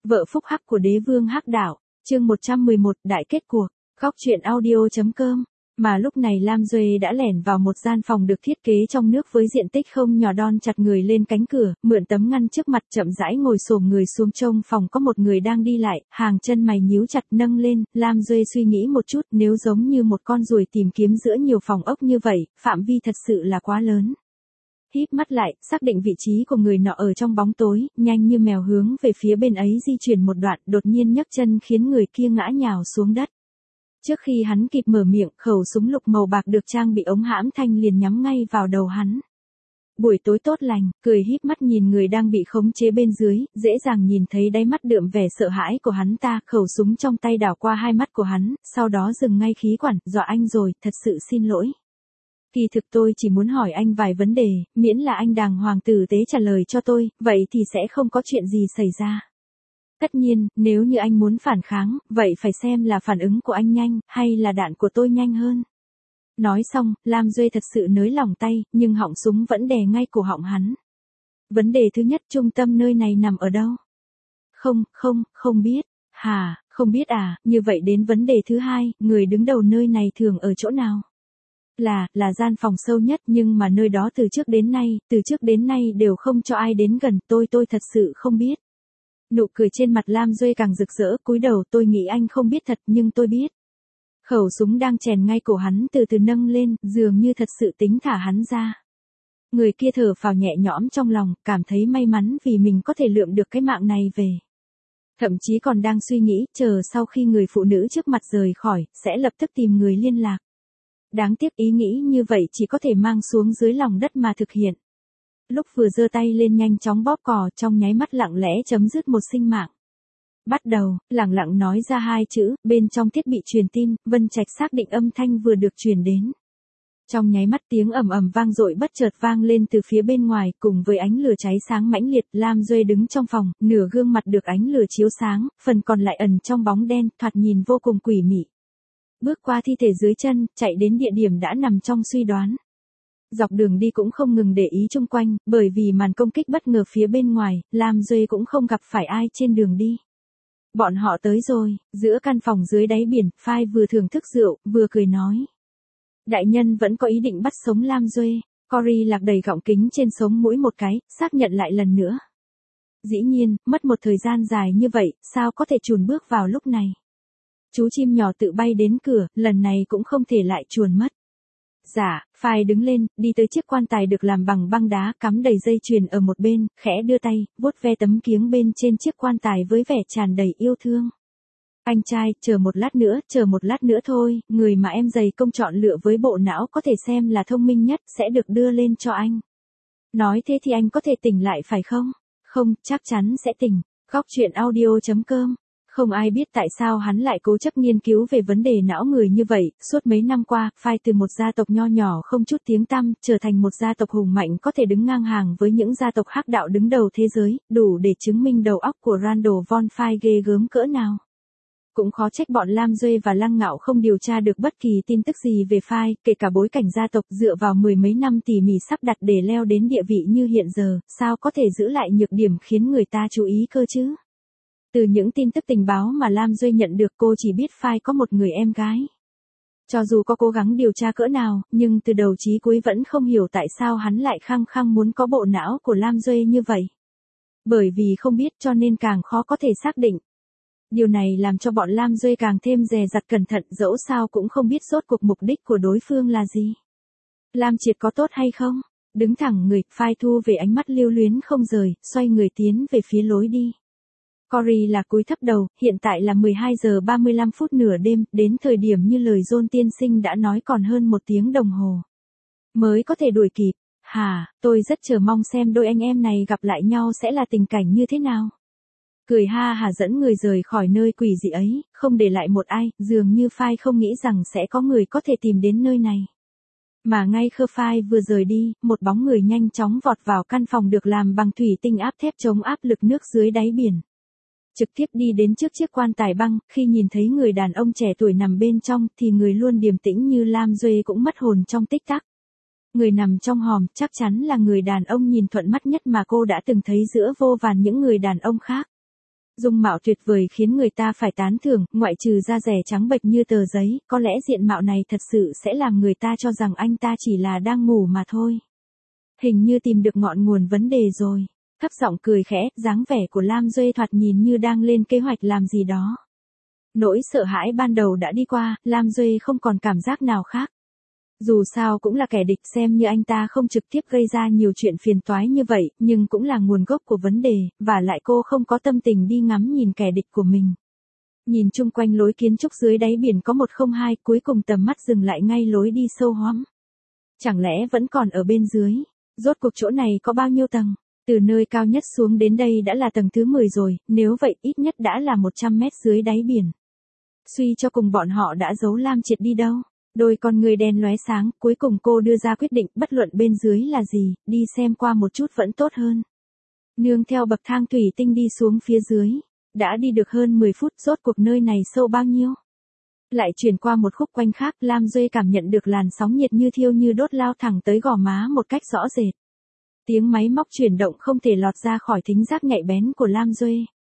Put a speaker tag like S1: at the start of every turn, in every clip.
S1: Vợ phúc hắc của đế vương hắc đạo, chương 111, đại kết cuộc, góc truyện audio.com. Mà lúc này Lam Duệ đã lẻn vào một gian phòng được thiết kế trong nước với diện tích không nhỏ, đon chặt người lên cánh cửa, mượn tấm ngăn trước mặt chậm rãi ngồi xổm người xuống. Trong phòng có một người đang đi lại, hàng chân mày nhíu chặt nâng lên. Lam Duệ suy nghĩ một chút, nếu giống như một con ruồi tìm kiếm giữa nhiều phòng ốc như vậy, phạm vi thật sự là quá lớn. Híp mắt lại, xác định vị trí của người nọ ở trong bóng tối, nhanh như mèo hướng về phía bên ấy di chuyển một đoạn, đột nhiên nhấc chân khiến người kia ngã nhào xuống đất. Trước khi hắn kịp mở miệng, khẩu súng lục màu bạc được trang bị ống hãm thanh liền nhắm ngay vào đầu hắn. Buổi tối tốt lành, cười híp mắt nhìn người đang bị khống chế bên dưới, dễ dàng nhìn thấy đáy mắt đượm vẻ sợ hãi của hắn ta, khẩu súng trong tay đảo qua hai mắt của hắn, sau đó dừng ngay khí quản, dọa anh rồi, thật sự xin lỗi. Kỳ thực tôi chỉ muốn hỏi anh vài vấn đề, miễn là anh đàng hoàng tử tế trả lời cho tôi, vậy thì sẽ không có chuyện gì xảy ra. Tất nhiên, nếu như anh muốn phản kháng, vậy phải xem là phản ứng của anh nhanh, hay là đạn của tôi nhanh hơn. Nói xong, Lam Duệ thật sự nới lỏng tay, nhưng họng súng vẫn đè ngay cổ họng hắn. Vấn đề thứ nhất, trung tâm nơi này nằm ở đâu? Không biết. Hả, không biết à, như vậy đến vấn đề thứ hai, người đứng đầu nơi này thường ở chỗ nào? Là gian phòng sâu nhất, nhưng mà nơi đó từ trước đến nay đều không cho ai đến gần, tôi thật sự không biết. Nụ cười trên mặt Lam Duệ càng rực rỡ, cúi đầu, tôi nghĩ anh không biết thật, nhưng tôi biết. Khẩu súng đang chèn ngay cổ hắn từ từ nâng lên, dường như thật sự tính thả hắn ra. Người kia thở phào nhẹ nhõm trong lòng, cảm thấy may mắn vì mình có thể lượm được cái mạng này về. Thậm chí còn đang suy nghĩ, chờ sau khi người phụ nữ trước mặt rời khỏi, sẽ lập tức tìm người liên lạc. Đáng tiếc ý nghĩ như vậy chỉ có thể mang xuống dưới lòng đất mà thực hiện. Lúc vừa giơ tay lên nhanh chóng bóp cò, trong nháy mắt lặng lẽ chấm dứt một sinh mạng. Bắt đầu, lẳng lặng nói ra hai chữ, bên trong thiết bị truyền tin, Vân Trạch xác định âm thanh vừa được truyền đến. Trong nháy mắt tiếng ầm ầm vang dội bất chợt vang lên từ phía bên ngoài, cùng với ánh lửa cháy sáng mãnh liệt. Lam Duệ đứng trong phòng, nửa gương mặt được ánh lửa chiếu sáng, phần còn lại ẩn trong bóng đen, thoạt nhìn vô cùng quỷ mị. Bước qua thi thể dưới chân, chạy đến địa điểm đã nằm trong suy đoán. Dọc đường đi cũng không ngừng để ý chung quanh, bởi vì màn công kích bất ngờ phía bên ngoài, Lam Duệ cũng không gặp phải ai trên đường đi. Bọn họ tới rồi, giữa căn phòng dưới đáy biển, Phai vừa thưởng thức rượu, vừa cười nói. Đại nhân vẫn có ý định bắt sống Lam Duệ. Cory lạc đầy gọng kính trên sống mũi một cái, xác nhận lại lần nữa. Dĩ nhiên, mất một thời gian dài như vậy, sao có thể chùn bước vào lúc này. Chú chim nhỏ tự bay đến cửa, lần này cũng không thể lại chuồn mất. Dạ, Phai đứng lên, đi tới chiếc quan tài được làm bằng băng đá, cắm đầy dây chuyền ở một bên, khẽ đưa tay, vuốt ve tấm kiếng bên trên chiếc quan tài với vẻ tràn đầy yêu thương. Anh trai, chờ một lát nữa thôi, người mà em dày công chọn lựa với bộ não có thể xem là thông minh nhất, sẽ được đưa lên cho anh. Nói thế thì anh có thể tỉnh lại phải không? Không, chắc chắn sẽ tỉnh. Góc truyện audio.com. Không ai biết tại sao hắn lại cố chấp nghiên cứu về vấn đề não người như vậy, suốt mấy năm qua, Phai từ một gia tộc nho nhỏ không chút tiếng tăm, trở thành một gia tộc hùng mạnh có thể đứng ngang hàng với những gia tộc hắc đạo đứng đầu thế giới, đủ để chứng minh đầu óc của Randall Von Phai ghê gớm cỡ nào. Cũng khó trách bọn Lam Duệ và Lăng Ngạo không điều tra được bất kỳ tin tức gì về Phai, kể cả bối cảnh gia tộc dựa vào mười mấy năm tỉ mỉ sắp đặt để leo đến địa vị như hiện giờ, sao có thể giữ lại nhược điểm khiến người ta chú ý cơ chứ? Từ những tin tức tình báo mà Lam Duệ nhận được, cô chỉ biết Phai có một người em gái. Cho dù có cố gắng điều tra cỡ nào, nhưng từ đầu chí cuối vẫn không hiểu tại sao hắn lại khăng khăng muốn có bộ não của Lam Duệ như vậy. Bởi vì không biết cho nên càng khó có thể xác định. Điều này làm cho bọn Lam Duệ càng thêm dè dặt cẩn thận, dẫu sao cũng không biết rốt cuộc mục đích của đối phương là gì. Lam Triệt có tốt hay không? Đứng thẳng người, Phai thu về ánh mắt lưu luyến không rời, xoay người tiến về phía lối đi. Cory là cúi thấp đầu, hiện tại là 12 giờ 35 phút nửa đêm, đến thời điểm như lời John tiên sinh đã nói còn hơn 1 tiếng đồng hồ. Mới có thể đuổi kịp. Hả, tôi rất chờ mong xem đôi anh em này gặp lại nhau sẽ là tình cảnh như thế nào. Cười ha hả dẫn người rời khỏi nơi quỷ dị ấy, không để lại một ai, dường như Phai không nghĩ rằng sẽ có người có thể tìm đến nơi này. Mà ngay khi Phai vừa rời đi, một bóng người nhanh chóng vọt vào căn phòng được làm bằng thủy tinh áp thép chống áp lực nước dưới đáy biển. Trực tiếp đi đến trước chiếc quan tài băng, khi nhìn thấy người đàn ông trẻ tuổi nằm bên trong, thì người luôn điềm tĩnh như Lam Duệ cũng mất hồn trong tích tắc. Người nằm trong hòm, chắc chắn là người đàn ông nhìn thuận mắt nhất mà cô đã từng thấy giữa vô vàn những người đàn ông khác. Dung mạo tuyệt vời khiến người ta phải tán thưởng, ngoại trừ da dẻ trắng bệch như tờ giấy, có lẽ diện mạo này thật sự sẽ làm người ta cho rằng anh ta chỉ là đang ngủ mà thôi. Hình như tìm được ngọn nguồn vấn đề rồi. Thấp giọng cười khẽ, dáng vẻ của Lam Duệ thoạt nhìn như đang lên kế hoạch làm gì đó. Nỗi sợ hãi ban đầu đã đi qua, Lam Duệ không còn cảm giác nào khác. Dù sao cũng là kẻ địch, xem như anh ta không trực tiếp gây ra nhiều chuyện phiền toái như vậy, nhưng cũng là nguồn gốc của vấn đề, và lại cô không có tâm tình đi ngắm nhìn kẻ địch của mình. Nhìn chung quanh lối kiến trúc dưới đáy biển có 102, cuối cùng tầm mắt dừng lại ngay lối đi sâu hoắm. Chẳng lẽ vẫn còn ở bên dưới? Rốt cuộc chỗ này có bao nhiêu tầng? Từ nơi cao nhất xuống đến đây đã là tầng thứ 10 rồi, nếu vậy ít nhất đã là 100 mét dưới đáy biển. Suy cho cùng bọn họ đã giấu Lam Triệt đi đâu? Đôi con người đen lóe sáng, cuối cùng cô đưa ra quyết định, bất luận bên dưới là gì, đi xem qua một chút vẫn tốt hơn. Nương theo bậc thang thủy tinh đi xuống phía dưới, đã đi được hơn 10 phút, rốt cuộc nơi này sâu bao nhiêu? Lại chuyển qua một khúc quanh khác, Lam Duệ cảm nhận được làn sóng nhiệt như thiêu như đốt lao thẳng tới gò má một cách rõ rệt. Tiếng máy móc chuyển động không thể lọt ra khỏi thính giác nhạy bén của Lam Duệ.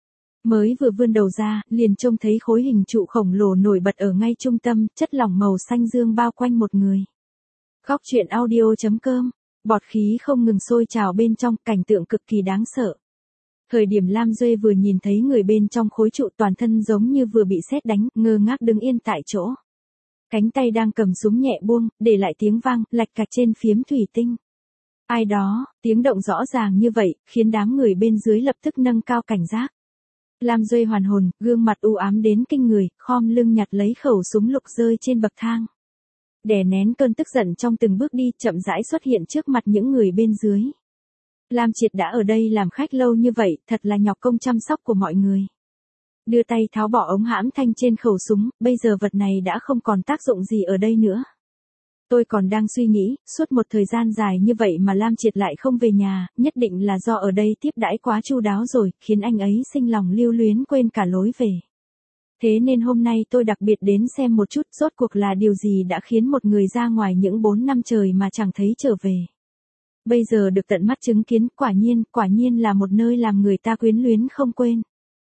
S1: Mới vừa vươn đầu ra, liền trông thấy khối hình trụ khổng lồ nổi bật ở ngay trung tâm, chất lỏng màu xanh dương bao quanh một người. Góc truyện audio.com, bọt khí không ngừng sôi trào bên trong, cảnh tượng cực kỳ đáng sợ. Thời điểm Lam Duệ vừa nhìn thấy người bên trong khối trụ, toàn thân giống như vừa bị sét đánh, ngơ ngác đứng yên tại chỗ. Cánh tay đang cầm súng nhẹ buông, để lại tiếng vang, lạch cạch trên phiếm thủy tinh. Ai đó, tiếng động rõ ràng như vậy, khiến đám người bên dưới lập tức nâng cao cảnh giác. Lam Duệ hoàn hồn, gương mặt u ám đến kinh người, khom lưng nhặt lấy khẩu súng lục rơi trên bậc thang. Đè nén cơn tức giận trong từng bước đi, chậm rãi xuất hiện trước mặt những người bên dưới. Lam Triệt đã ở đây làm khách lâu như vậy, thật là nhọc công chăm sóc của mọi người. Đưa tay tháo bỏ ống hãm thanh trên khẩu súng, bây giờ vật này đã không còn tác dụng gì ở đây nữa. Tôi còn đang suy nghĩ, suốt một thời gian dài như vậy mà Lam Triệt lại không về nhà, nhất định là do ở đây tiếp đãi quá chu đáo rồi, khiến anh ấy sinh lòng lưu luyến quên cả lối về. Thế nên hôm nay tôi đặc biệt đến xem một chút, rốt cuộc là điều gì đã khiến một người ra ngoài những 4 năm trời mà chẳng thấy trở về. Bây giờ được tận mắt chứng kiến, quả nhiên là một nơi làm người ta quyến luyến không quên.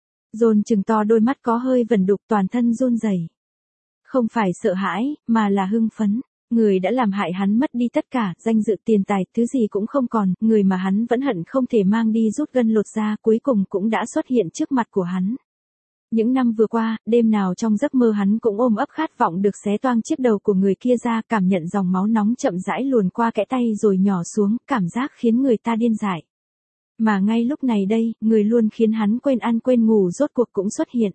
S1: Dồn chừng to đôi mắt có hơi vẩn đục, toàn thân run rẩy. Không phải sợ hãi, mà là hưng phấn. Người đã làm hại hắn mất đi tất cả, danh dự tiền tài, thứ gì cũng không còn, người mà hắn vẫn hận không thể mang đi rút gân lột da, cuối cùng cũng đã xuất hiện trước mặt của hắn. Những năm vừa qua, đêm nào trong giấc mơ hắn cũng ôm ấp khát vọng được xé toang chiếc đầu của người kia ra, cảm nhận dòng máu nóng chậm rãi luồn qua kẽ tay rồi nhỏ xuống, cảm giác khiến người ta điên dại. Mà ngay lúc này đây, người luôn khiến hắn quên ăn quên ngủ rốt cuộc cũng xuất hiện.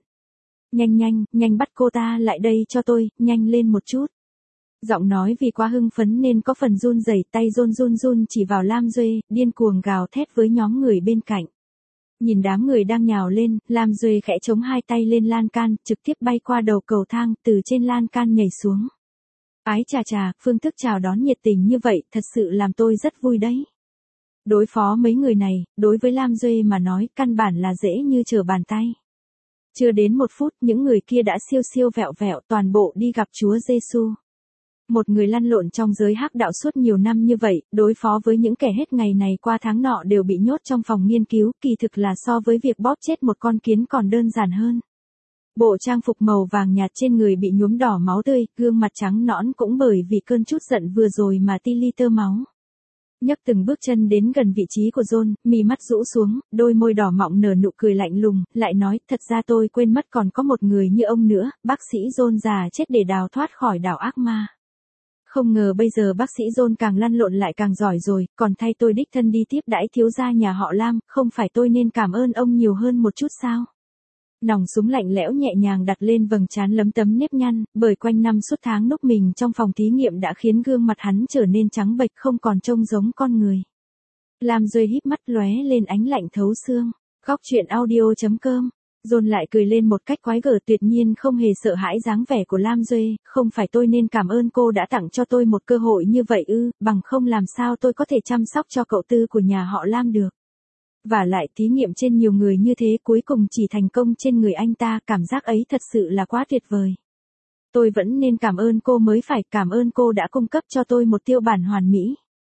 S1: Nhanh bắt cô ta lại đây cho tôi, nhanh lên một chút. Giọng nói vì quá hưng phấn nên có phần run rẩy, tay run chỉ vào Lam Duệ, điên cuồng gào thét với nhóm người bên cạnh. Nhìn đám người đang nhào lên, Lam Duệ khẽ chống hai tay lên lan can, trực tiếp bay qua đầu cầu thang, từ trên lan can nhảy xuống. Ái chà, phương thức chào đón nhiệt tình như vậy, thật sự làm tôi rất vui đấy. Đối phó mấy người này, đối với Lam Duệ mà nói, căn bản là dễ như trở bàn tay. Chưa đến 1 phút, những người kia đã siêu vẹo, toàn bộ đi gặp Chúa Giêsu. Một người lăn lộn trong giới hắc đạo suốt nhiều năm như vậy, đối phó với những kẻ hết ngày này qua tháng nọ đều bị nhốt trong phòng nghiên cứu, kỳ thực là so với việc bóp chết một con kiến còn đơn giản hơn. Bộ trang phục màu vàng nhạt trên người bị nhuốm đỏ máu tươi, gương mặt trắng nõn cũng bởi vì cơn chút giận vừa rồi mà ti li tơ máu. Nhấc từng bước chân đến gần vị trí của John, mí mắt rũ xuống, đôi môi đỏ mọng nở nụ cười lạnh lùng, lại nói, thật ra tôi quên mất còn có một người như ông nữa, bác sĩ John già chết để đào thoát khỏi đảo ác ma. Không ngờ bây giờ bác sĩ John càng lăn lộn lại càng giỏi rồi, còn thay tôi đích thân đi tiếp đãi thiếu gia nhà họ Lam, không phải tôi nên cảm ơn ông nhiều hơn một chút sao? Nòng súng lạnh lẽo nhẹ nhàng đặt lên vầng trán lấm tấm nếp nhăn, bởi quanh năm suốt tháng núp mình trong phòng thí nghiệm đã khiến gương mặt hắn trở nên trắng bệch không còn trông giống con người. Lam Duệ híp mắt lóe lên ánh lạnh thấu xương. Góc truyện audio.com. John lại cười lên một cách quái gở, tuyệt nhiên không hề sợ hãi dáng vẻ của Lam Duệ, không phải tôi nên cảm ơn cô đã tặng cho tôi một cơ hội như vậy ư, bằng không làm sao tôi có thể chăm sóc cho cậu tư của nhà họ Lam được. Và lại thí nghiệm trên nhiều người như thế cuối cùng chỉ thành công trên người anh ta, cảm giác ấy thật sự là quá tuyệt vời. Tôi vẫn nên cảm ơn cô mới phải, cảm ơn cô đã cung cấp cho tôi một tiêu bản hoàn mỹ.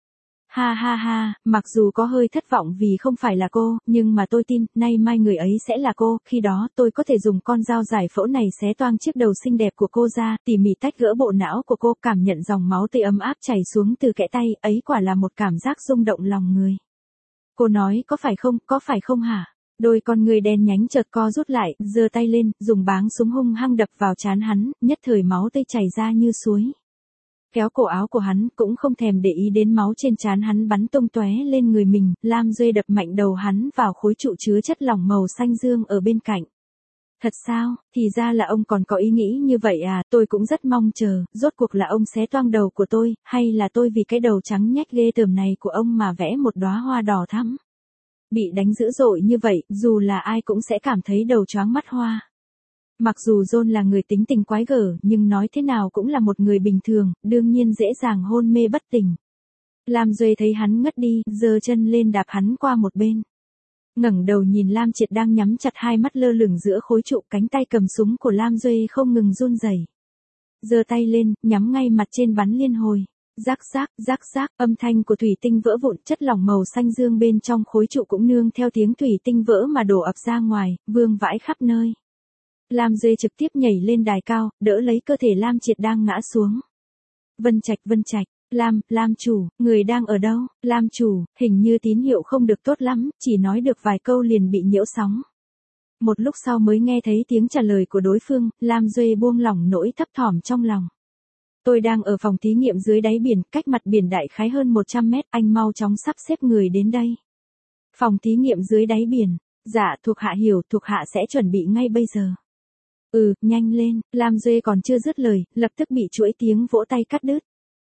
S1: Ha ha ha, mặc dù có hơi thất vọng vì không phải là cô, nhưng mà tôi tin, nay mai người ấy sẽ là cô, khi đó tôi có thể dùng con dao giải phẫu này xé toang chiếc đầu xinh đẹp của cô ra, tỉ mỉ tách gỡ bộ não của cô, cảm nhận dòng máu tươi ấm áp chảy xuống từ kẽ tay, ấy quả là một cảm giác rung động lòng người. Cô nói, có phải không hả? Đôi con người đen nhánh chợt co rút lại, giơ tay lên, dùng báng súng hung hăng đập vào trán hắn, nhất thời máu tươi chảy ra như suối. Kéo cổ áo của hắn, cũng không thèm để ý đến máu trên trán hắn bắn tung tóe lên người mình, Lam Duê đập mạnh đầu hắn vào khối trụ chứa chất lỏng màu xanh dương ở bên cạnh. Thật sao, thì ra là ông còn có ý nghĩ như vậy à, tôi cũng rất mong chờ, rốt cuộc là ông xé toang đầu của tôi, hay là tôi vì cái đầu trắng nhách ghê tởm này của ông mà vẽ một đóa hoa đỏ thắm. Bị đánh dữ dội như vậy, dù là ai cũng sẽ cảm thấy đầu choáng mắt hoa. Mặc dù John là người tính tình quái gở, nhưng nói thế nào cũng là một người bình thường, đương nhiên dễ dàng hôn mê bất tỉnh. Lam Duê thấy hắn ngất đi, giơ chân lên đạp hắn qua một bên. Ngẩng đầu nhìn Lam Triệt đang nhắm chặt hai mắt lơ lửng giữa khối trụ, cánh tay cầm súng của Lam Duê không ngừng run rẩy. Giơ tay lên, nhắm ngay mặt trên bắn liên hồi. Rác rác, âm thanh của thủy tinh vỡ vụn, chất lỏng màu xanh dương bên trong khối trụ cũng nương theo tiếng thủy tinh vỡ mà đổ ập ra ngoài, vương vãi khắp nơi. Lam Duê trực tiếp nhảy lên đài cao, đỡ lấy cơ thể Lam Triệt đang ngã xuống. Vân Trạch, Lam chủ, người đang ở đâu? Lam chủ, hình như tín hiệu không được tốt lắm, chỉ nói được vài câu liền bị nhiễu sóng. Một lúc sau mới nghe thấy tiếng trả lời của đối phương, Lam Duê buông lỏng nỗi thấp thỏm trong lòng. Tôi đang ở phòng thí nghiệm dưới đáy biển, cách mặt biển đại khái hơn 100 mét, anh mau chóng sắp xếp người đến đây. Phòng thí nghiệm dưới đáy biển, dạ thuộc hạ hiểu, thuộc hạ sẽ chuẩn bị ngay bây giờ. Nhanh lên, Lam Duê còn chưa dứt lời, lập tức bị chuỗi tiếng vỗ tay cắt đứt.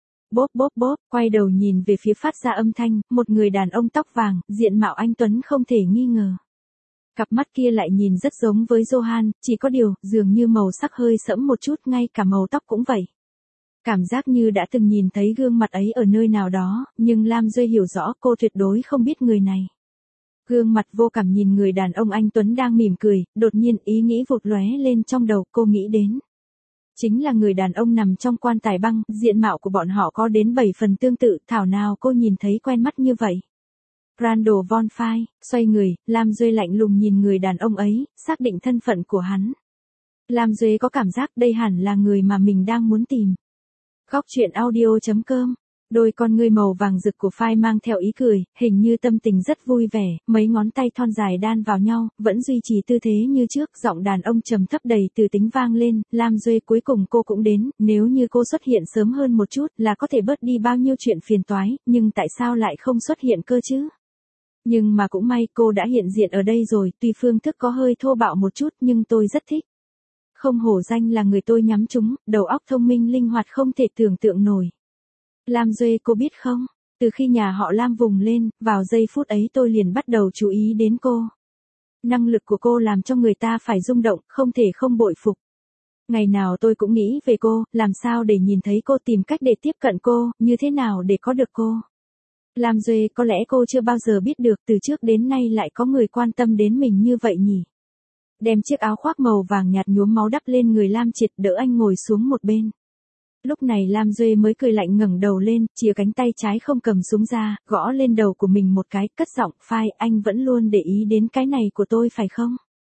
S1: Bốp, quay đầu nhìn về phía phát ra âm thanh, một người đàn ông tóc vàng, diện mạo anh tuấn không thể nghi ngờ. Cặp mắt kia lại nhìn rất giống với Johan, chỉ có điều, dường như màu sắc hơi sẫm một chút, ngay cả màu tóc cũng vậy. Cảm giác như đã từng nhìn thấy gương mặt ấy ở nơi nào đó, nhưng Lam Duê hiểu rõ cô tuyệt đối không biết người này. Gương mặt vô cảm nhìn người đàn ông anh tuấn đang mỉm cười, đột nhiên ý nghĩ vụt lóe lên trong đầu, cô nghĩ đến. Chính là người đàn ông nằm trong quan tài băng, diện mạo của bọn họ có đến 7 phần tương tự, thảo nào cô nhìn thấy quen mắt như vậy. Randall Von Fay, xoay người, Lam Duê lạnh lùng nhìn người đàn ông ấy, xác định thân phận của hắn. Lam Duê có cảm giác đây hẳn là người mà mình đang muốn tìm. Góc truyện audio.com. Đôi con ngươi màu vàng rực của Fay mang theo ý cười, hình như tâm tình rất vui vẻ, mấy ngón tay thon dài đan vào nhau, vẫn duy trì tư thế như trước, giọng đàn ông trầm thấp đầy từ tính vang lên, Lam Duê cuối cùng cô cũng đến, nếu như cô xuất hiện sớm hơn một chút là có thể bớt đi bao nhiêu chuyện phiền toái, nhưng tại sao lại không xuất hiện cơ chứ? Nhưng mà cũng may cô đã hiện diện ở đây rồi, tuy phương thức có hơi thô bạo một chút nhưng tôi rất thích. Không hổ danh là người tôi nhắm trúng, đầu óc thông minh linh hoạt không thể tưởng tượng nổi. Lam Duê cô biết không, từ khi nhà họ Lam vùng lên, vào giây phút ấy tôi liền bắt đầu chú ý đến cô. Năng lực của cô làm cho người ta phải rung động, không thể không bội phục. Ngày nào tôi cũng nghĩ về cô, làm sao để nhìn thấy cô, tìm cách để tiếp cận cô, như thế nào để có được cô. Lam Duê, có lẽ cô chưa bao giờ biết được từ trước đến nay lại có người quan tâm đến mình như vậy nhỉ. Đem chiếc áo khoác màu vàng nhạt nhuốm máu đắp lên người Lam Triệt, đỡ anh ngồi xuống một bên. Lúc này Lam Duê mới cười lạnh ngẩng đầu lên, chìa cánh tay trái không cầm súng ra, gõ lên đầu của mình một cái, cất giọng, Fay, anh vẫn luôn để ý đến cái này của tôi phải không?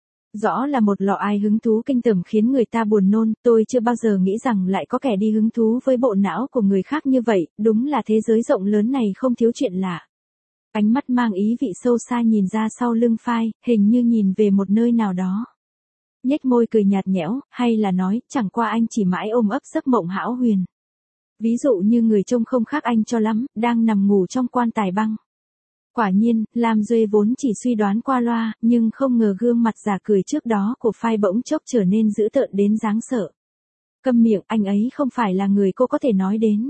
S1: Rõ là một lọ ai hứng thú kinh tởm khiến người ta buồn nôn, tôi chưa bao giờ nghĩ rằng lại có kẻ đi hứng thú với bộ não của người khác như vậy, đúng là thế giới rộng lớn này không thiếu chuyện lạ. Ánh mắt mang ý vị sâu xa nhìn ra sau lưng Fay, hình như nhìn về một nơi nào đó. Nhếch môi cười nhạt nhẽo, hay là nói, chẳng qua anh chỉ mãi ôm ấp giấc mộng hão huyền. Ví dụ như người trông không khác anh cho lắm, đang nằm ngủ trong quan tài băng. Quả nhiên, Lam Duê vốn chỉ suy đoán qua loa, nhưng không ngờ gương mặt giả cười trước đó của Fay bỗng chốc trở nên dữ tợn đến đáng sợ. Câm miệng, anh ấy không phải là người cô có thể nói đến.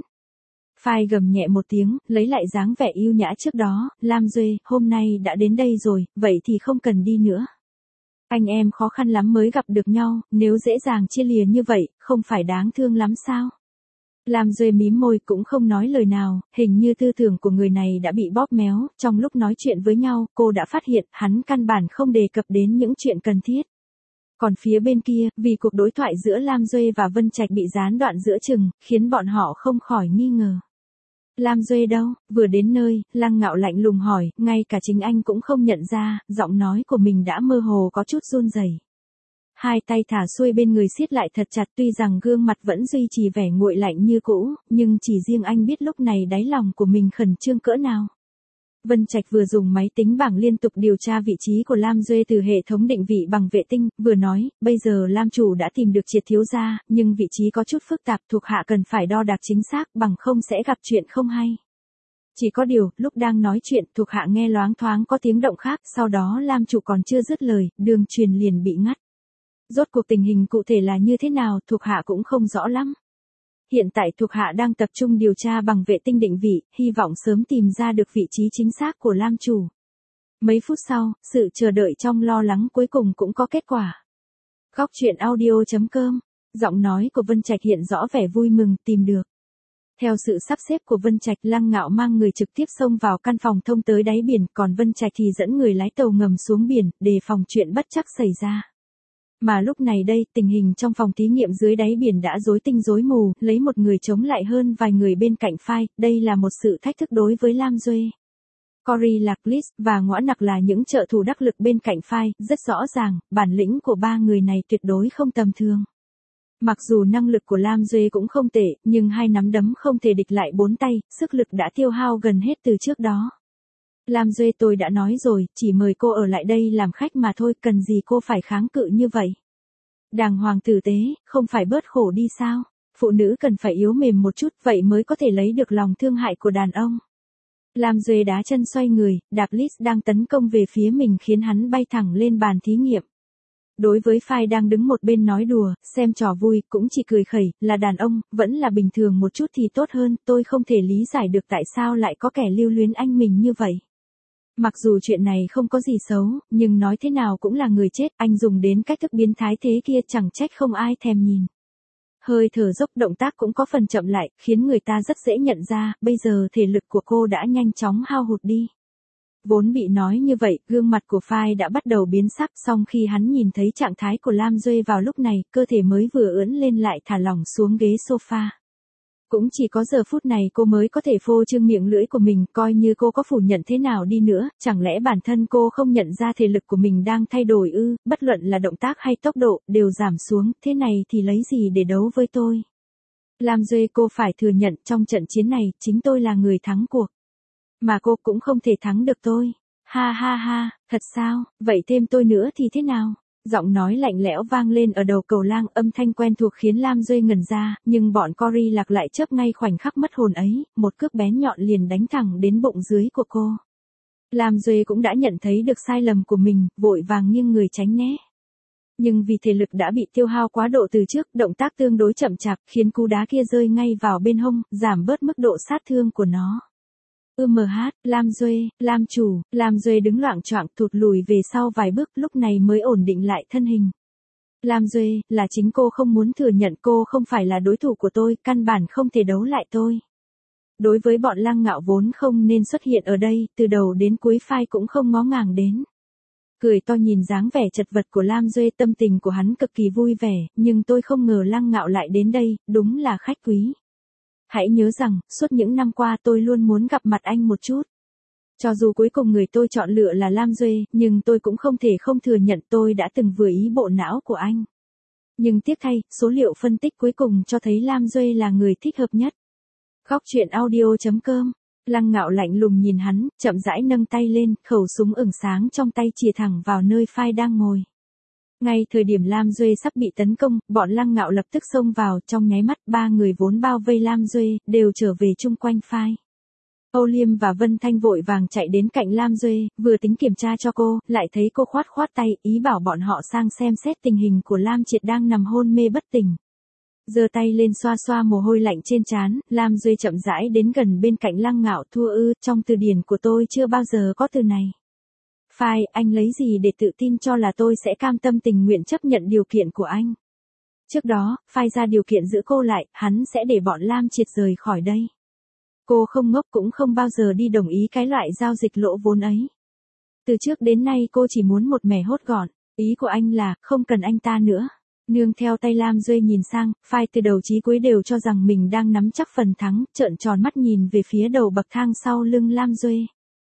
S1: Fay gầm nhẹ một tiếng, lấy lại dáng vẻ yêu nhã trước đó, Lam Duê, hôm nay đã đến đây rồi, vậy thì không cần đi nữa. Anh em khó khăn lắm mới gặp được nhau, nếu dễ dàng chia lìa như vậy, không phải đáng thương lắm sao? Lam Duê mím môi cũng không nói lời nào, hình như tư tưởng của người này đã bị bóp méo, trong lúc nói chuyện với nhau, cô đã phát hiện hắn căn bản không đề cập đến những chuyện cần thiết. Còn phía bên kia, vì cuộc đối thoại giữa Lam Duê và Vân Trạch bị gián đoạn giữa chừng, khiến bọn họ không khỏi nghi ngờ. Lam Duê đâu? Vừa đến nơi, Lăng Ngạo lạnh lùng hỏi, ngay cả chính anh cũng không nhận ra, giọng nói của mình đã mơ hồ có chút run rẩy. Hai tay thả xuôi bên người siết lại thật chặt, tuy rằng gương mặt vẫn duy trì vẻ nguội lạnh như cũ, nhưng chỉ riêng anh biết lúc này đáy lòng của mình khẩn trương cỡ nào. Vân Trạch vừa dùng máy tính bảng liên tục điều tra vị trí của Lam Duê từ hệ thống định vị bằng vệ tinh, vừa nói, bây giờ Lam chủ đã tìm được Triệt thiếu gia, nhưng vị trí có chút phức tạp, thuộc hạ cần phải đo đạc chính xác, bằng không sẽ gặp chuyện không hay. Chỉ có điều, lúc đang nói chuyện, thuộc hạ nghe loáng thoáng có tiếng động khác, sau đó Lam chủ còn chưa dứt lời, đường truyền liền bị ngắt. Rốt cuộc tình hình cụ thể là như thế nào, thuộc hạ cũng không rõ lắm. Hiện tại thuộc hạ đang tập trung điều tra bằng vệ tinh định vị, hy vọng sớm tìm ra được vị trí chính xác của Lam chủ. Mấy phút sau, sự chờ đợi trong lo lắng cuối cùng cũng có kết quả. Góc truyện audio.com, giọng nói của Vân Trạch hiện rõ vẻ vui mừng, tìm được. Theo sự sắp xếp của Vân Trạch, Lăng Ngạo mang người trực tiếp xông vào căn phòng thông tới đáy biển, còn Vân Trạch thì dẫn người lái tàu ngầm xuống biển, đề phòng chuyện bất trắc xảy ra. Mà lúc này đây, tình hình trong phòng thí nghiệm dưới đáy biển đã rối tinh rối mù, lấy một người chống lại hơn vài người bên cạnh phai, đây là một sự thách thức đối với Lam Duê. Cory Lạc-Lys và Ngõa Nặc là những trợ thủ đắc lực bên cạnh phai, rất rõ ràng, bản lĩnh của ba người này tuyệt đối không tầm thường. Mặc dù năng lực của Lam Duê cũng không tệ, nhưng hai nắm đấm không thể địch lại bốn tay, sức lực đã tiêu hao gần hết từ trước đó. Lam Duê, tôi đã nói rồi, chỉ mời cô ở lại đây làm khách mà thôi, cần gì cô phải kháng cự như vậy. Đàng hoàng tử tế, không phải bớt khổ đi sao? Phụ nữ cần phải yếu mềm một chút, vậy mới có thể lấy được lòng thương hại của đàn ông. Lam Duê đá chân xoay người, đạp Lys đang tấn công về phía mình khiến hắn bay thẳng lên bàn thí nghiệm. Đối với phai đang đứng một bên nói đùa, xem trò vui, cũng chỉ cười khẩy, là đàn ông, vẫn là bình thường một chút thì tốt hơn, tôi không thể lý giải được tại sao lại có kẻ lưu luyến anh mình như vậy. Mặc dù chuyện này không có gì xấu, nhưng nói thế nào cũng là người chết, anh dùng đến cách thức biến thái thế kia chẳng trách không ai thèm nhìn. Hơi thở dốc, động tác cũng có phần chậm lại, khiến người ta rất dễ nhận ra, bây giờ thể lực của cô đã nhanh chóng hao hụt đi. Vốn bị nói như vậy, gương mặt của phai đã bắt đầu biến sắc, song khi hắn nhìn thấy trạng thái của Lam Duê vào lúc này, cơ thể mới vừa ưỡn lên lại thả lỏng xuống ghế sofa. Cũng chỉ có giờ phút này cô mới có thể phô trương miệng lưỡi của mình, coi như cô có phủ nhận thế nào đi nữa, chẳng lẽ bản thân cô không nhận ra thể lực của mình đang thay đổi ư, bất luận là động tác hay tốc độ, đều giảm xuống, thế này thì lấy gì để đấu với tôi. Lam Duê, cô phải thừa nhận trong trận chiến này, chính tôi là người thắng cuộc. Mà cô cũng không thể thắng được tôi. Ha ha ha, thật sao, vậy thêm tôi nữa thì thế nào? Giọng nói lạnh lẽo vang lên ở đầu cầu lang, âm thanh quen thuộc khiến Lam Duê ngẩn ra, nhưng bọn Cory Lạc lại chớp ngay khoảnh khắc mất hồn ấy, một cước bén nhọn liền đánh thẳng đến bụng dưới của cô. Lam Duê cũng đã nhận thấy được sai lầm của mình, vội vàng nghiêng người tránh né. Nhưng vì thể lực đã bị tiêu hao quá độ từ trước, động tác tương đối chậm chạp, khiến cú đá kia rơi ngay vào bên hông, giảm bớt mức độ sát thương của nó. Lam Duê, Lam chủ, Lam Duê đứng loạng choạng thụt lùi về sau vài bước, lúc này mới ổn định lại thân hình. Lam Duê, là chính cô không muốn thừa nhận, cô không phải là đối thủ của tôi, căn bản không thể đấu lại tôi. Đối với bọn Lăng Ngạo vốn không nên xuất hiện ở đây, từ đầu đến cuối phai cũng không ngó ngàng đến. Cười to nhìn dáng vẻ chật vật của Lam Duê, tâm tình của hắn cực kỳ vui vẻ, nhưng tôi không ngờ Lăng Ngạo lại đến đây, đúng là khách quý. Hãy nhớ rằng, suốt những năm qua tôi luôn muốn gặp mặt anh một chút. Cho dù cuối cùng người tôi chọn lựa là Lam Duê, nhưng tôi cũng không thể không thừa nhận tôi đã từng vừa ý bộ não của anh. Nhưng tiếc thay, số liệu phân tích cuối cùng cho thấy Lam Duê là người thích hợp nhất. Góc truyện audio.com, Lăng Ngạo lạnh lùng nhìn hắn, chậm rãi nâng tay lên, khẩu súng ửng sáng trong tay chìa thẳng vào nơi phai đang ngồi. Ngay thời điểm Lam Duê sắp bị tấn công, bọn Lăng Ngạo lập tức xông vào, trong nháy mắt ba người vốn bao vây Lam Duê, đều trở về chung quanh phai. Âu Liêm và Vân Thanh vội vàng chạy đến cạnh Lam Duê, vừa tính kiểm tra cho cô, lại thấy cô khoát tay, ý bảo bọn họ sang xem xét tình hình của Lam Triệt đang nằm hôn mê bất tỉnh. Giơ tay lên xoa xoa mồ hôi lạnh trên trán, Lam Duê chậm rãi đến gần bên cạnh Lăng Ngạo, thua ư, trong từ điển của tôi chưa bao giờ có từ này. Phai, anh lấy gì để tự tin cho là tôi sẽ cam tâm tình nguyện chấp nhận điều kiện của anh? Trước đó, phai ra điều kiện giữ cô lại, hắn sẽ để bọn Lam Triệt rời khỏi đây. Cô không ngốc cũng không bao giờ đi đồng ý cái loại giao dịch lỗ vốn ấy. Từ trước đến nay cô chỉ muốn một mẻ hốt gọn, ý của anh là, không cần anh ta nữa. Nương theo tay Lam Duê nhìn sang, Phai từ đầu chí cuối đều cho rằng mình đang nắm chắc phần thắng, trợn tròn mắt nhìn về phía đầu bậc thang sau lưng Lam Duê.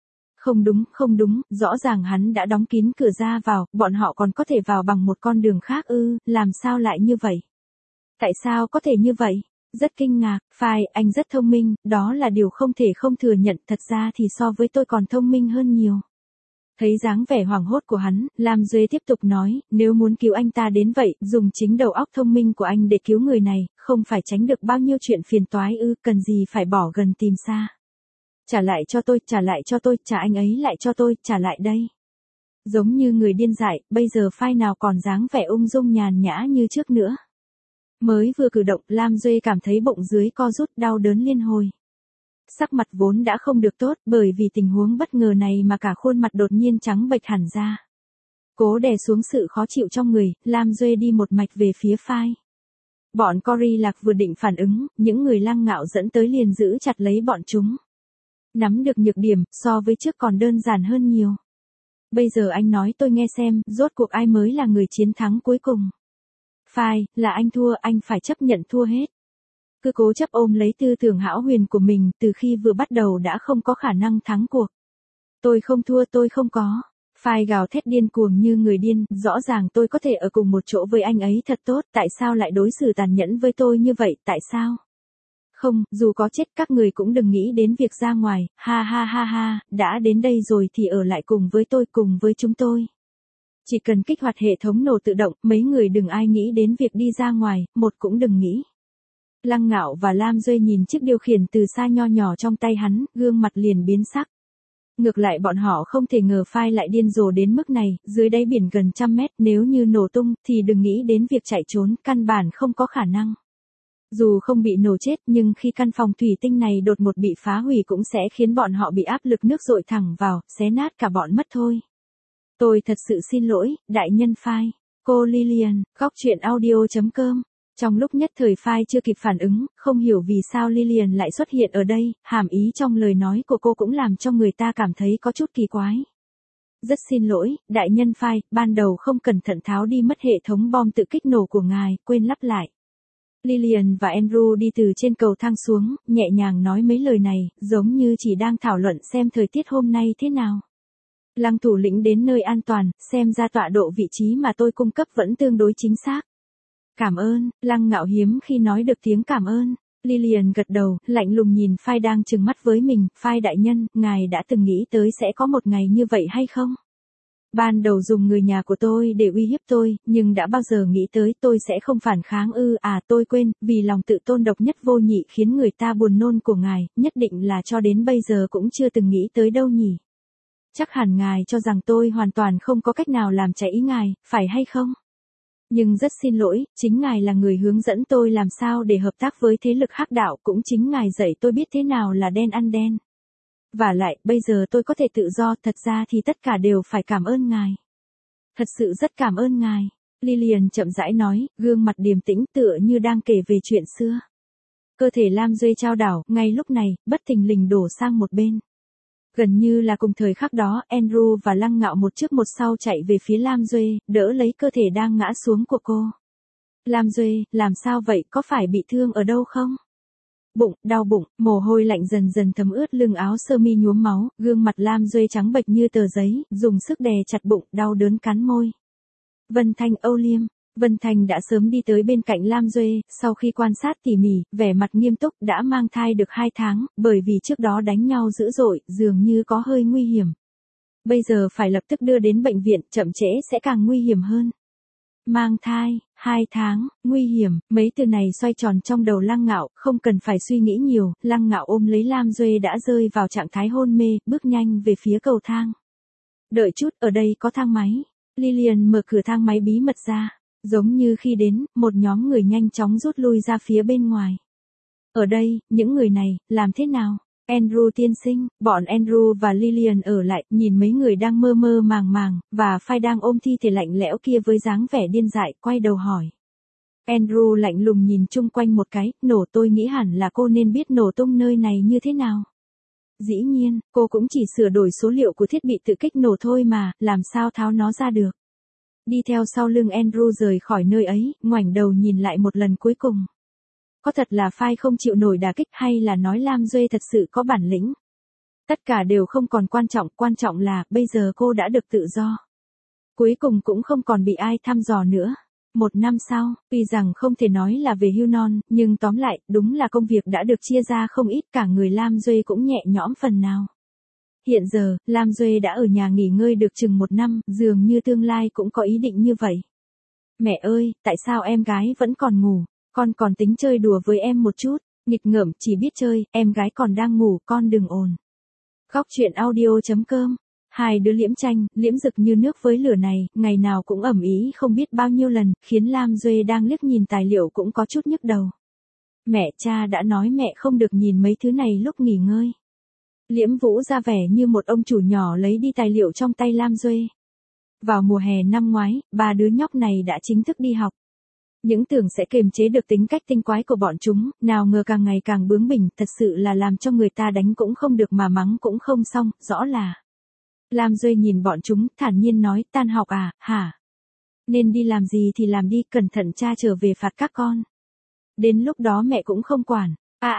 S1: Không đúng, rõ ràng hắn đã đóng kín cửa ra vào, bọn họ còn có thể vào bằng một con đường khác ư, làm sao lại như vậy? Tại sao có thể như vậy? Rất kinh ngạc, Phai, anh rất thông minh, đó là điều không thể không thừa nhận, thật ra thì so với tôi còn thông minh hơn nhiều. Thấy dáng vẻ hoảng hốt của hắn, Lam Duê tiếp tục nói, nếu muốn cứu anh ta đến vậy, dùng chính đầu óc thông minh của anh để cứu người này, không phải tránh được bao nhiêu chuyện phiền toái ư, cần gì phải bỏ gần tìm xa. Trả lại cho tôi, trả anh ấy lại cho tôi, trả lại đây. Giống như người điên dại, bây giờ Phai nào còn dáng vẻ ung dung nhàn nhã như trước nữa. Mới vừa cử động, Lam Duê cảm thấy bụng dưới co rút đau đớn liên hồi. Sắc mặt vốn đã không được tốt, bởi vì tình huống bất ngờ này mà cả khuôn mặt đột nhiên trắng bệch hẳn ra. Cố đè xuống sự khó chịu trong người, Lam Duê đi một mạch về phía Phai. Bọn Cory Lạc vừa định phản ứng, những người Lăng Ngạo dẫn tới liền giữ chặt lấy bọn chúng. Nắm được nhược điểm, so với trước còn đơn giản hơn nhiều. Bây giờ anh nói tôi nghe xem, rốt cuộc ai mới là người chiến thắng cuối cùng. Phai, là anh thua, anh phải chấp nhận thua hết. Cứ cố chấp ôm lấy tư tưởng hão huyền của mình, từ khi vừa bắt đầu đã không có khả năng thắng cuộc. Tôi không thua, tôi không có. Phai gào thét điên cuồng như người điên, rõ ràng tôi có thể ở cùng một chỗ với anh ấy thật tốt, tại sao lại đối xử tàn nhẫn với tôi như vậy, tại sao? Không, dù có chết các người cũng đừng nghĩ đến việc ra ngoài, ha, đã đến đây rồi thì ở lại cùng với tôi, cùng với chúng tôi. Chỉ cần kích hoạt hệ thống nổ tự động, mấy người đừng ai nghĩ đến việc đi ra ngoài, một cũng đừng nghĩ. Lăng Ngạo và Lam Duê nhìn chiếc điều khiển từ xa nho nhỏ trong tay hắn, gương mặt liền biến sắc. Ngược lại bọn họ không thể ngờ Phai lại điên rồ đến mức này, dưới đáy biển gần 100 mét, nếu như nổ tung, thì đừng nghĩ đến việc chạy trốn, căn bản không có khả năng. Dù không bị nổ chết nhưng khi căn phòng thủy tinh này đột ngột bị phá hủy cũng sẽ khiến bọn họ bị áp lực nước dội thẳng vào, xé nát cả bọn mất thôi. Tôi thật sự xin lỗi, đại nhân Phai. Cô Lillian, góc truyện audio.com. Trong lúc nhất thời Phai chưa kịp phản ứng, không hiểu vì sao Lillian lại xuất hiện ở đây, hàm ý trong lời nói của cô cũng làm cho người ta cảm thấy có chút kỳ quái. Rất xin lỗi, đại nhân Phai, ban đầu không cẩn thận tháo đi mất hệ thống bom tự kích nổ của ngài, quên lắp lại. Lillian và Andrew đi từ trên cầu thang xuống, nhẹ nhàng nói mấy lời này, giống như chỉ đang thảo luận xem thời tiết hôm nay thế nào. Lăng thủ lĩnh đến nơi an toàn, xem ra tọa độ vị trí mà tôi cung cấp vẫn tương đối chính xác. Cảm ơn, Lăng Ngạo hiếm khi nói được tiếng cảm ơn. Lillian gật đầu, lạnh lùng nhìn Phai đang trừng mắt với mình, Phai đại nhân, ngài đã từng nghĩ tới sẽ có một ngày như vậy hay không? Ban đầu dùng người nhà của tôi để uy hiếp tôi, nhưng đã bao giờ nghĩ tới tôi sẽ không phản kháng ư, tôi quên, vì lòng tự tôn độc nhất vô nhị khiến người ta buồn nôn của ngài, nhất định là cho đến bây giờ cũng chưa từng nghĩ tới đâu nhỉ. Chắc hẳn ngài cho rằng tôi hoàn toàn không có cách nào làm trái ý ngài, phải hay không? Nhưng rất xin lỗi, chính ngài là người hướng dẫn tôi làm sao để hợp tác với thế lực hắc đạo, cũng chính ngài dạy tôi biết thế nào là đen ăn đen. Và lại, bây giờ tôi có thể tự do, thật ra thì tất cả đều phải cảm ơn ngài. Thật sự rất cảm ơn ngài. Lillian chậm rãi nói, gương mặt điềm tĩnh tựa như đang kể về chuyện xưa. Cơ thể Lam Duê chao đảo, ngay lúc này, bất thình lình đổ sang một bên. Gần như là cùng thời khắc đó, Andrew và Lăng Ngạo một trước một sau chạy về phía Lam Duê, đỡ lấy cơ thể đang ngã xuống của cô. Lam Duê, làm sao vậy, có phải bị thương ở đâu không? Bụng, đau bụng, mồ hôi lạnh dần dần thấm ướt lưng áo sơ mi nhuốm máu, gương mặt Lam Duê trắng bệch như tờ giấy, dùng sức đè chặt bụng, đau đớn cắn môi. Vân Thanh, Âu Liêm. Vân Thanh đã sớm đi tới bên cạnh Lam Duê, sau khi quan sát tỉ mỉ, vẻ mặt nghiêm túc, đã mang thai được 2 tháng, bởi vì trước đó đánh nhau dữ dội, dường như có hơi nguy hiểm. Bây giờ phải lập tức đưa đến bệnh viện, chậm trễ sẽ càng nguy hiểm hơn. Mang thai, 2 tháng, nguy hiểm, mấy từ này xoay tròn trong đầu Lăng Ngạo, không cần phải suy nghĩ nhiều, Lăng Ngạo ôm lấy Lam Duê đã rơi vào trạng thái hôn mê, bước nhanh về phía cầu thang. Đợi chút, ở đây có thang máy. Lillian mở cửa thang máy bí mật ra. Giống như khi đến, một nhóm người nhanh chóng rút lui ra phía bên ngoài. Ở đây, những người này, làm thế nào? Andrew tiên sinh, bọn Andrew và Lillian ở lại, nhìn mấy người đang mơ mơ màng màng, và Phai đang ôm thi thể lạnh lẽo kia với dáng vẻ điên dại, quay đầu hỏi. Andrew lạnh lùng nhìn chung quanh một cái, nổ, tôi nghĩ hẳn là cô nên biết nổ tung nơi này như thế nào. Dĩ nhiên, cô cũng chỉ sửa đổi số liệu của thiết bị tự kích nổ thôi mà, làm sao tháo nó ra được. đi theo sau lưng Andrew rời khỏi nơi ấy, ngoảnh đầu nhìn lại một lần cuối cùng. Có thật là phai không chịu nổi đả kích hay là nói Lam Duê thật sự có bản lĩnh? Tất cả đều không còn quan trọng là bây giờ cô đã được tự do. Cuối cùng cũng không còn bị ai thăm dò nữa. 1 năm sau, tuy rằng không thể nói là về hưu non, nhưng tóm lại, đúng là công việc đã được chia ra không ít, cả người Lam Duê cũng nhẹ nhõm phần nào. Hiện giờ, Lam Duê đã ở nhà nghỉ ngơi được chừng 1 năm, dường như tương lai cũng có ý định như vậy. Mẹ ơi, tại sao em gái vẫn còn ngủ? Con còn tính chơi đùa với em một chút. Nghịch ngợm, chỉ biết chơi, em gái còn đang ngủ, con đừng ồn. Góc truyện audio.com. Hai đứa liễm tranh, liễm rực như nước với lửa này, ngày nào cũng ầm ĩ không biết bao nhiêu lần, khiến Lam Duê đang liếc nhìn tài liệu cũng có chút nhức đầu. Mẹ, cha đã nói mẹ không được nhìn mấy thứ này lúc nghỉ ngơi. Liễm Vũ ra vẻ như một ông chủ nhỏ lấy đi tài liệu trong tay Lam Duê. Vào mùa hè năm ngoái, 3 đứa nhóc này đã chính thức đi học. Những tưởng sẽ kiềm chế được tính cách tinh quái của bọn chúng, nào ngờ càng ngày càng bướng bỉnh, thật sự là làm cho người ta đánh cũng không được mà mắng cũng không xong, rõ là. Lam Duê nhìn bọn chúng, thản nhiên nói, tan học à, hả? Nên đi làm gì thì làm đi, cẩn thận cha trở về phạt các con. Đến lúc đó mẹ cũng không quản.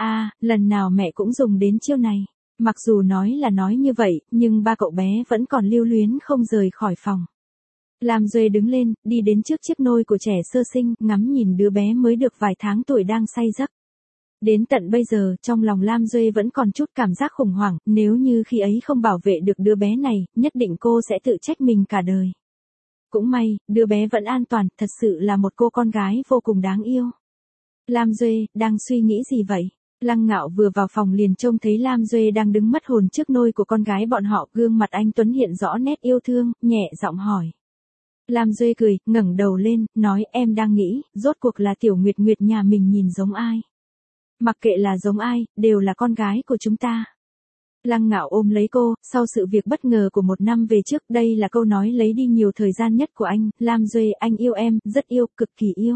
S1: Lần nào mẹ cũng dùng đến chiêu này. Mặc dù nói là nói như vậy, nhưng ba cậu bé vẫn còn lưu luyến không rời khỏi phòng. Lam Duê đứng lên, đi đến trước chiếc nôi của trẻ sơ sinh, ngắm nhìn đứa bé mới được vài tháng tuổi đang say giấc. Đến tận bây giờ, trong lòng Lam Duê vẫn còn chút cảm giác khủng hoảng, nếu như khi ấy không bảo vệ được đứa bé này, nhất định cô sẽ tự trách mình cả đời. Cũng may, đứa bé vẫn an toàn, thật sự là một cô con gái vô cùng đáng yêu. Lam Duê, đang suy nghĩ gì vậy? Lăng Ngạo vừa vào phòng liền trông thấy Lam Duê đang đứng mất hồn trước nôi của con gái bọn họ, gương mặt anh tuấn hiện rõ nét yêu thương, nhẹ giọng hỏi. Lam Duê cười, ngẩng đầu lên, nói em đang nghĩ, rốt cuộc là Tiểu Nguyệt Nguyệt nhà mình nhìn giống ai? Mặc kệ là giống ai, đều là con gái của chúng ta. Lăng Ngạo ôm lấy cô, sau sự việc bất ngờ của 1 năm về trước, đây là câu nói lấy đi nhiều thời gian nhất của anh. Lam Duê, anh yêu em, rất yêu, cực kỳ yêu.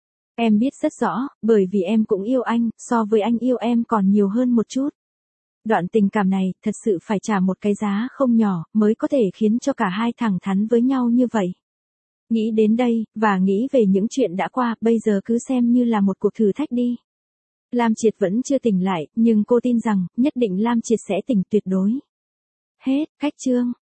S1: Em biết rất rõ, bởi vì em cũng yêu anh, so với anh yêu em còn nhiều hơn một chút. Đoạn tình cảm này, thật sự phải trả một cái giá không nhỏ, mới có thể khiến cho cả hai thẳng thắn với nhau như vậy. Nghĩ đến đây, và nghĩ về những chuyện đã qua, bây giờ cứ xem như là một cuộc thử thách đi. Lam Triệt vẫn chưa tỉnh lại, nhưng cô tin rằng, nhất định Lam Triệt sẽ tỉnh tuyệt đối. Hết, cách chương.